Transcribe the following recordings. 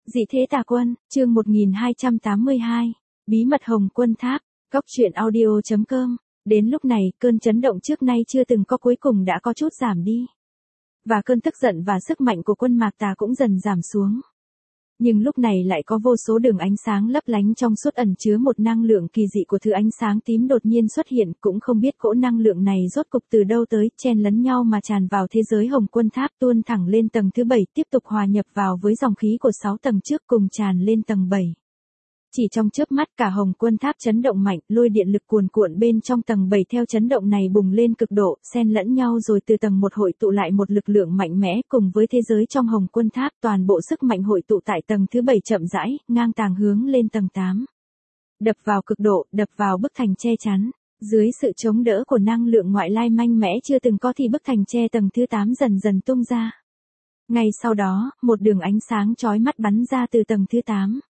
Dị thế tà quân, chương 1282, bí mật Hồng Quân Tháp, góc truyện audio.com. Đến lúc này, cơn chấn động trước nay chưa từng có cuối cùng đã có chút giảm đi. Và cơn tức giận và sức mạnh của quân Mạc Tà cũng dần giảm xuống. Nhưng lúc này lại có vô số đường ánh sáng lấp lánh trong suốt ẩn chứa một năng lượng kỳ dị của thứ ánh sáng tím đột nhiên xuất hiện, cũng không biết cỗ năng lượng này rốt cục từ đâu tới, chen lấn nhau mà tràn vào thế giới Hồng Quân Tháp, tuôn thẳng lên tầng thứ 7, tiếp tục hòa nhập vào với dòng khí của 6 tầng trước cùng tràn lên tầng 7. Chỉ trong chớp mắt cả Hồng Quân Tháp chấn động mạnh, lôi điện lực cuồn cuộn bên trong tầng 7 theo chấn động này bùng lên cực độ, xen lẫn nhau rồi từ tầng 1 hội tụ lại một lực lượng mạnh mẽ cùng với thế giới trong Hồng Quân Tháp, toàn bộ sức mạnh hội tụ tại tầng thứ 7 chậm rãi, ngang tàng hướng lên tầng 8. Đập vào cực độ, đập vào bức thành che chắn. Dưới sự chống đỡ của năng lượng ngoại lai mạnh mẽ chưa từng có thì bức thành che tầng thứ 8 dần dần tung ra. Ngay sau đó, một đường ánh sáng chói mắt bắn ra từ tầng thứ 8.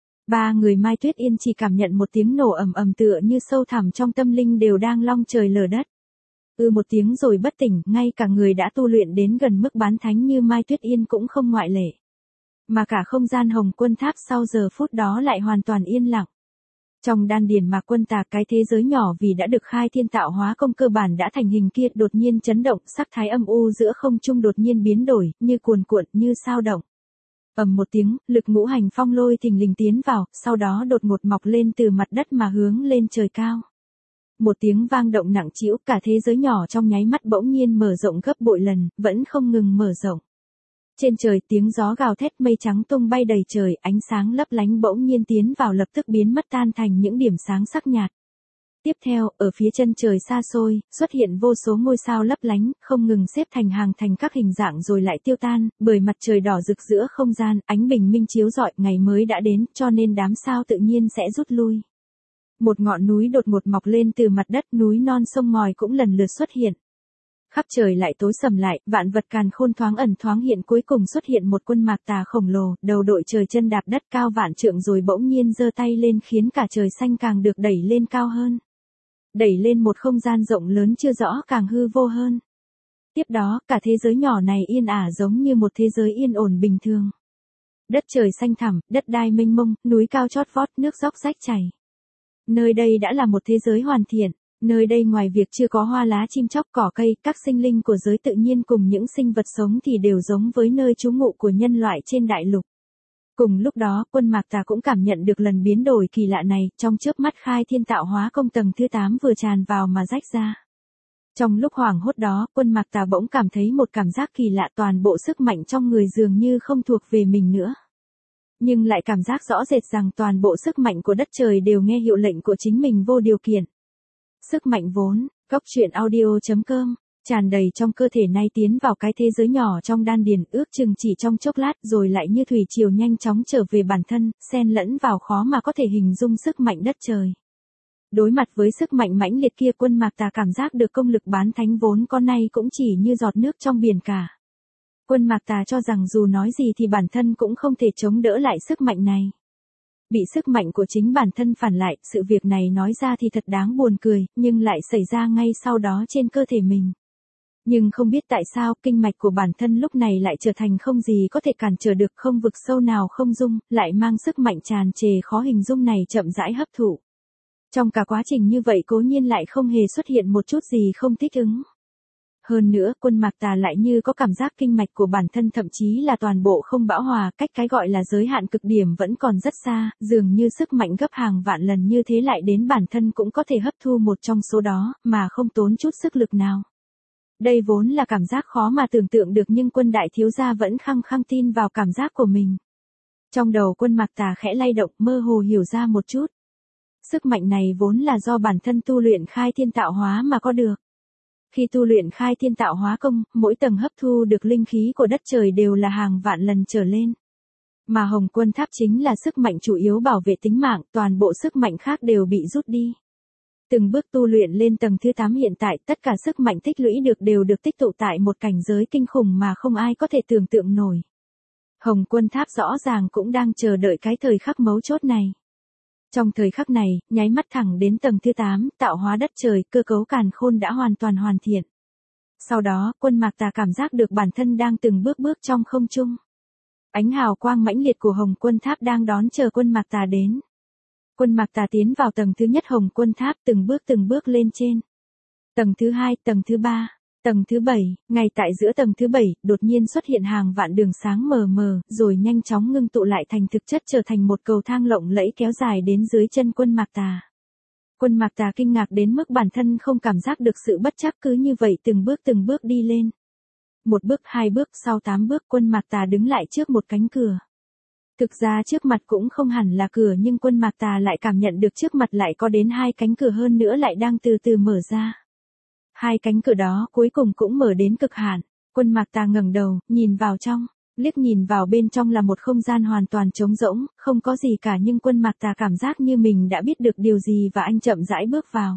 Ba người Mai Tuyết Yên chỉ cảm nhận một tiếng nổ ầm ầm tựa như sâu thẳm trong tâm linh đều đang long trời lở đất. Một tiếng rồi bất tỉnh, ngay cả người đã tu luyện đến gần mức bán thánh như Mai Tuyết Yên cũng không ngoại lệ. Mà cả không gian Hồng Quân Tháp sau giờ phút đó lại hoàn toàn yên lặng. Trong đan điền Mạc Quân Tà, cái thế giới nhỏ vì đã được khai thiên tạo hóa công cơ bản đã thành hình kia đột nhiên chấn động, sắc thái âm u giữa không trung đột nhiên biến đổi, như cuồn cuộn, như sao động. Ầm một tiếng, lực ngũ hành phong lôi thình lình tiến vào, sau đó đột ngột mọc lên từ mặt đất mà hướng lên trời cao. Một tiếng vang động nặng trĩu, cả thế giới nhỏ trong nháy mắt bỗng nhiên mở rộng gấp bội lần, vẫn không ngừng mở rộng. Trên trời tiếng gió gào thét, mây trắng tung bay đầy trời, ánh sáng lấp lánh bỗng nhiên tiến vào lập tức biến mất tan thành những điểm sáng sắc nhạt. Tiếp theo, ở phía chân trời xa xôi, xuất hiện vô số ngôi sao lấp lánh, không ngừng xếp thành hàng thành các hình dạng rồi lại tiêu tan, bởi mặt trời đỏ rực giữa không gian, ánh bình minh chiếu rọi, ngày mới đã đến, cho nên đám sao tự nhiên sẽ rút lui. Một ngọn núi đột ngột mọc lên từ mặt đất, núi non sông ngòi cũng lần lượt xuất hiện. Khắp trời lại tối sầm lại, vạn vật càn khôn thoáng ẩn thoáng hiện, cuối cùng xuất hiện một quân Mạc Tà khổng lồ, đầu đội trời chân đạp đất cao vạn trượng rồi bỗng nhiên giơ tay lên khiến cả trời xanh càng được đẩy lên cao hơn. Đẩy lên một không gian rộng lớn chưa rõ càng hư vô hơn. Tiếp đó, cả thế giới nhỏ này yên ả giống như một thế giới yên ổn bình thường. Đất trời xanh thẳm, đất đai mênh mông, núi cao chót vót, nước dốc rách chảy. Nơi đây đã là một thế giới hoàn thiện. Nơi đây ngoài việc chưa có hoa lá chim chóc cỏ cây, các sinh linh của giới tự nhiên cùng những sinh vật sống thì đều giống với nơi trú ngụ của nhân loại trên đại lục. Cùng lúc đó, quân Mạc Tà cũng cảm nhận được lần biến đổi kỳ lạ này, trong chớp mắt khai thiên tạo hóa công tầng thứ 8 vừa tràn vào mà rách ra. Trong lúc hoảng hốt đó, quân Mạc Tà bỗng cảm thấy một cảm giác kỳ lạ, toàn bộ sức mạnh trong người dường như không thuộc về mình nữa. Nhưng lại cảm giác rõ rệt rằng toàn bộ sức mạnh của đất trời đều nghe hiệu lệnh của chính mình vô điều kiện. Sức mạnh vốn, góc truyện audio.com, tràn đầy trong cơ thể nay tiến vào cái thế giới nhỏ trong đan điền, ước chừng chỉ trong chốc lát rồi lại như thủy triều nhanh chóng trở về bản thân, xen lẫn vào khó mà có thể hình dung sức mạnh đất trời. Đối mặt với sức mạnh mãnh liệt kia, quân Mạc Tà cảm giác được công lực bán thánh vốn có nay cũng chỉ như giọt nước trong biển cả. Quân Mạc Tà cho rằng dù nói gì thì bản thân cũng không thể chống đỡ lại sức mạnh này. Bị sức mạnh của chính bản thân phản lại, sự việc này nói ra thì thật đáng buồn cười, nhưng lại xảy ra ngay sau đó trên cơ thể mình. Nhưng không biết tại sao, kinh mạch của bản thân lúc này lại trở thành không gì có thể cản trở được, không vực sâu nào không dung, lại mang sức mạnh tràn trề khó hình dung này chậm rãi hấp thụ. Trong cả quá trình như vậy cố nhiên lại không hề xuất hiện một chút gì không thích ứng. Hơn nữa, quân Mạc Tà lại như có cảm giác kinh mạch của bản thân thậm chí là toàn bộ không bão hòa, cách cái gọi là giới hạn cực điểm vẫn còn rất xa, dường như sức mạnh gấp hàng vạn lần như thế lại đến bản thân cũng có thể hấp thu một trong số đó, mà không tốn chút sức lực nào. Đây vốn là cảm giác khó mà tưởng tượng được nhưng quân đại thiếu gia vẫn khăng khăng tin vào cảm giác của mình. Trong đầu quân Mạc Tà khẽ lay động, mơ hồ hiểu ra một chút. Sức mạnh này vốn là do bản thân tu luyện khai thiên tạo hóa mà có được. Khi tu luyện khai thiên tạo hóa công, mỗi tầng hấp thu được linh khí của đất trời đều là hàng vạn lần trở lên. Mà Hồng Quân Tháp chính là sức mạnh chủ yếu bảo vệ tính mạng, toàn bộ sức mạnh khác đều bị rút đi. Từng bước tu luyện lên tầng thứ 8 hiện tại, tất cả sức mạnh tích lũy được đều được tích tụ tại một cảnh giới kinh khủng mà không ai có thể tưởng tượng nổi. Hồng Quân Tháp rõ ràng cũng đang chờ đợi cái thời khắc mấu chốt này. Trong thời khắc này, nháy mắt thẳng đến tầng thứ 8, tạo hóa đất trời, cơ cấu càn khôn đã hoàn toàn hoàn thiện. Sau đó, quân Mạc Tà cảm giác được bản thân đang từng bước trong không trung. Ánh hào quang mãnh liệt của Hồng Quân Tháp đang đón chờ Quân Mạc Tà đến. Quân Mạc Tà tiến vào tầng thứ nhất Hồng Quân Tháp từng bước lên trên. Tầng thứ 2, tầng thứ 3, tầng thứ 7, ngay tại giữa tầng thứ 7, đột nhiên xuất hiện hàng vạn đường sáng mờ mờ, rồi nhanh chóng ngưng tụ lại thành thực chất trở thành một cầu thang lộng lẫy kéo dài đến dưới chân Quân Mạc Tà. Quân Mạc Tà kinh ngạc đến mức bản thân không cảm giác được sự bất trắc, cứ như vậy từng bước đi lên. 1 bước, 2 bước, sau 8 bước Quân Mạc Tà đứng lại trước một cánh cửa. Thực ra trước mặt cũng không hẳn là cửa, nhưng Quân Mạc Tà lại cảm nhận được trước mặt lại có đến 2 cánh cửa, hơn nữa lại đang từ từ mở ra. 2 cánh cửa đó cuối cùng cũng mở đến cực hạn. Quân Mạc Tà ngẩng đầu, nhìn vào trong, liếc nhìn vào bên trong là một không gian hoàn toàn trống rỗng, không có gì cả, nhưng Quân Mạc Tà cảm giác như mình đã biết được điều gì và anh chậm rãi bước vào.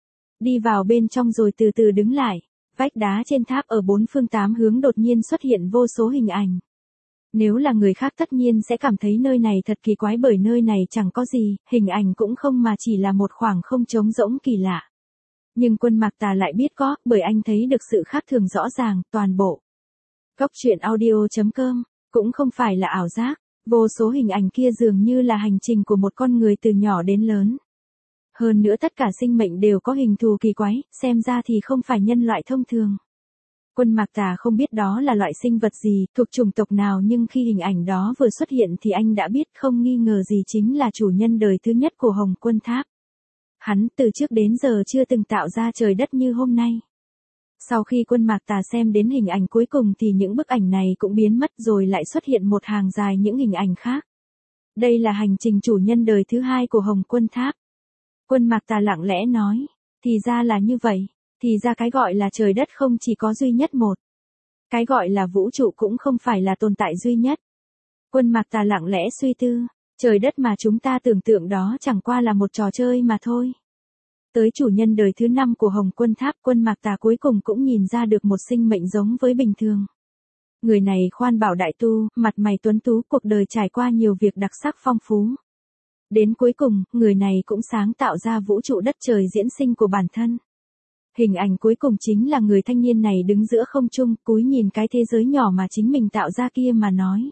Đi vào bên trong rồi từ từ đứng lại, vách đá trên tháp ở 4 phương 8 hướng đột nhiên xuất hiện vô số hình ảnh. Nếu là người khác tất nhiên sẽ cảm thấy nơi này thật kỳ quái, bởi nơi này chẳng có gì, hình ảnh cũng không, mà chỉ là một khoảng không trống rỗng kỳ lạ. Nhưng Quân Mạc Tà lại biết có, bởi anh thấy được sự khác thường rõ ràng, toàn bộ. Góc truyện audio.com, cũng không phải là ảo giác, vô số hình ảnh kia dường như là hành trình của một con người từ nhỏ đến lớn. Hơn nữa tất cả sinh mệnh đều có hình thù kỳ quái, xem ra thì không phải nhân loại thông thường. Quân Mạc Tà không biết đó là loại sinh vật gì, thuộc chủng tộc nào, nhưng khi hình ảnh đó vừa xuất hiện thì anh đã biết không nghi ngờ gì chính là chủ nhân đời thứ nhất của Hồng Quân Tháp. Hắn từ trước đến giờ chưa từng tạo ra trời đất như hôm nay. Sau khi Quân Mạc Tà xem đến hình ảnh cuối cùng thì những bức ảnh này cũng biến mất, rồi lại xuất hiện một hàng dài những hình ảnh khác. Đây là hành trình chủ nhân đời thứ 2 của Hồng Quân Tháp. Quân Mạc Tà lặng lẽ nói, thì ra là như vậy, thì ra cái gọi là trời đất không chỉ có duy nhất một. Cái gọi là vũ trụ cũng không phải là tồn tại duy nhất. Quân Mạc Tà lặng lẽ suy tư, trời đất mà chúng ta tưởng tượng đó chẳng qua là một trò chơi mà thôi. Tới chủ nhân đời thứ 5 của Hồng Quân Tháp, Quân Mạc Tà cuối cùng cũng nhìn ra được một sinh mệnh giống với bình thường. Người này khoan bảo đại tu, mặt mày tuấn tú, cuộc đời trải qua nhiều việc đặc sắc phong phú. Đến cuối cùng, người này cũng sáng tạo ra vũ trụ đất trời diễn sinh của bản thân. Hình ảnh cuối cùng chính là người thanh niên này đứng giữa không trung, cúi nhìn cái thế giới nhỏ mà chính mình tạo ra kia mà nói.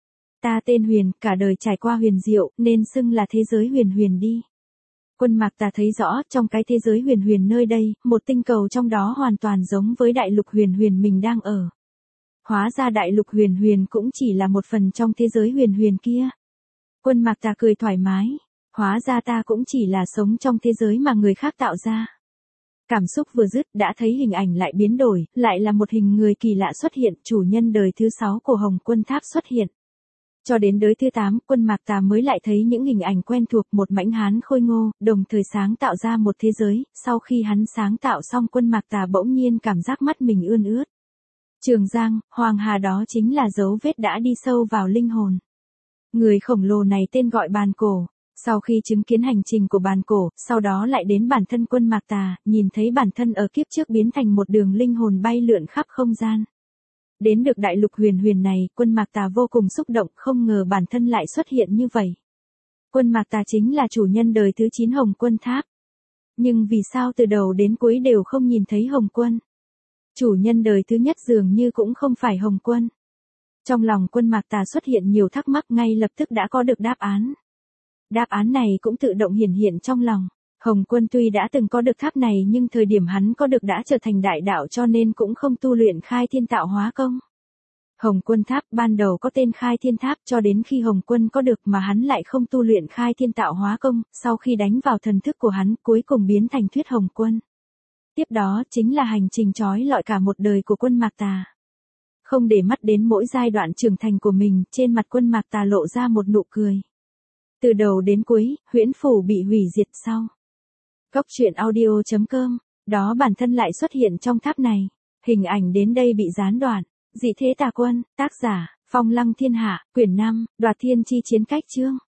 Ta tên Huyền, cả đời trải qua huyền diệu, nên xưng là thế giới huyền huyền đi. Quân Mạc Tà thấy rõ, trong cái thế giới huyền huyền nơi đây, một tinh cầu trong đó hoàn toàn giống với đại lục huyền huyền mình đang ở. Hóa ra đại lục huyền huyền cũng chỉ là một phần trong thế giới huyền huyền kia. Quân Mạc Tà cười thoải mái, hóa ra ta cũng chỉ là sống trong thế giới mà người khác tạo ra. Cảm xúc vừa dứt đã thấy hình ảnh lại biến đổi, lại là một hình người kỳ lạ xuất hiện, chủ nhân đời thứ 6 của Hồng Quân Tháp xuất hiện. Cho đến đời thứ 8, Quân Mạc Tà mới lại thấy những hình ảnh quen thuộc, một mãnh hán khôi ngô, đồng thời sáng tạo ra một thế giới. Sau khi hắn sáng tạo xong, Quân Mạc Tà bỗng nhiên cảm giác mắt mình ươn ướt. Trường Giang, Hoàng Hà, đó chính là dấu vết đã đi sâu vào linh hồn. Người khổng lồ này tên gọi Bàn Cổ. Sau khi chứng kiến hành trình của Bàn Cổ, sau đó lại đến bản thân Quân Mạc Tà, nhìn thấy bản thân ở kiếp trước biến thành một đường linh hồn bay lượn khắp không gian. Đến được đại lục huyền huyền này, Quân Mạc Tà vô cùng xúc động, không ngờ bản thân lại xuất hiện như vậy. Quân Mạc Tà chính là chủ nhân đời thứ 9 Hồng Quân Tháp. Nhưng vì sao từ đầu đến cuối đều không nhìn thấy Hồng Quân? Chủ nhân đời thứ nhất dường như cũng không phải Hồng Quân. Trong lòng Quân Mạc Tà xuất hiện nhiều thắc mắc, ngay lập tức đã có được đáp án. Đáp án này cũng tự động hiển hiện trong lòng. Hồng Quân tuy đã từng có được tháp này, nhưng thời điểm hắn có được đã trở thành đại đạo, cho nên cũng không tu luyện khai thiên tạo hóa công. Hồng Quân Tháp ban đầu có tên khai thiên tháp, cho đến khi Hồng Quân có được mà hắn lại không tu luyện khai thiên tạo hóa công, sau khi đánh vào thần thức của hắn cuối cùng biến thành thuyết Hồng Quân. Tiếp đó chính là hành trình trói lọi cả một đời của Quân Mạc Tà. Không để mắt đến mỗi giai đoạn trưởng thành của mình, trên mặt Quân Mạc Tà lộ ra một nụ cười. Từ đầu đến cuối, huyễn phủ bị hủy diệt sau. Góc truyện audio.com, đó bản thân lại xuất hiện trong tháp này. Hình ảnh đến đây bị gián đoạn. Dị thế tà quân, tác giả, Phong Lăng Thiên Hạ, quyển 5, Đoạt Thiên Chi Chiến Cách chương.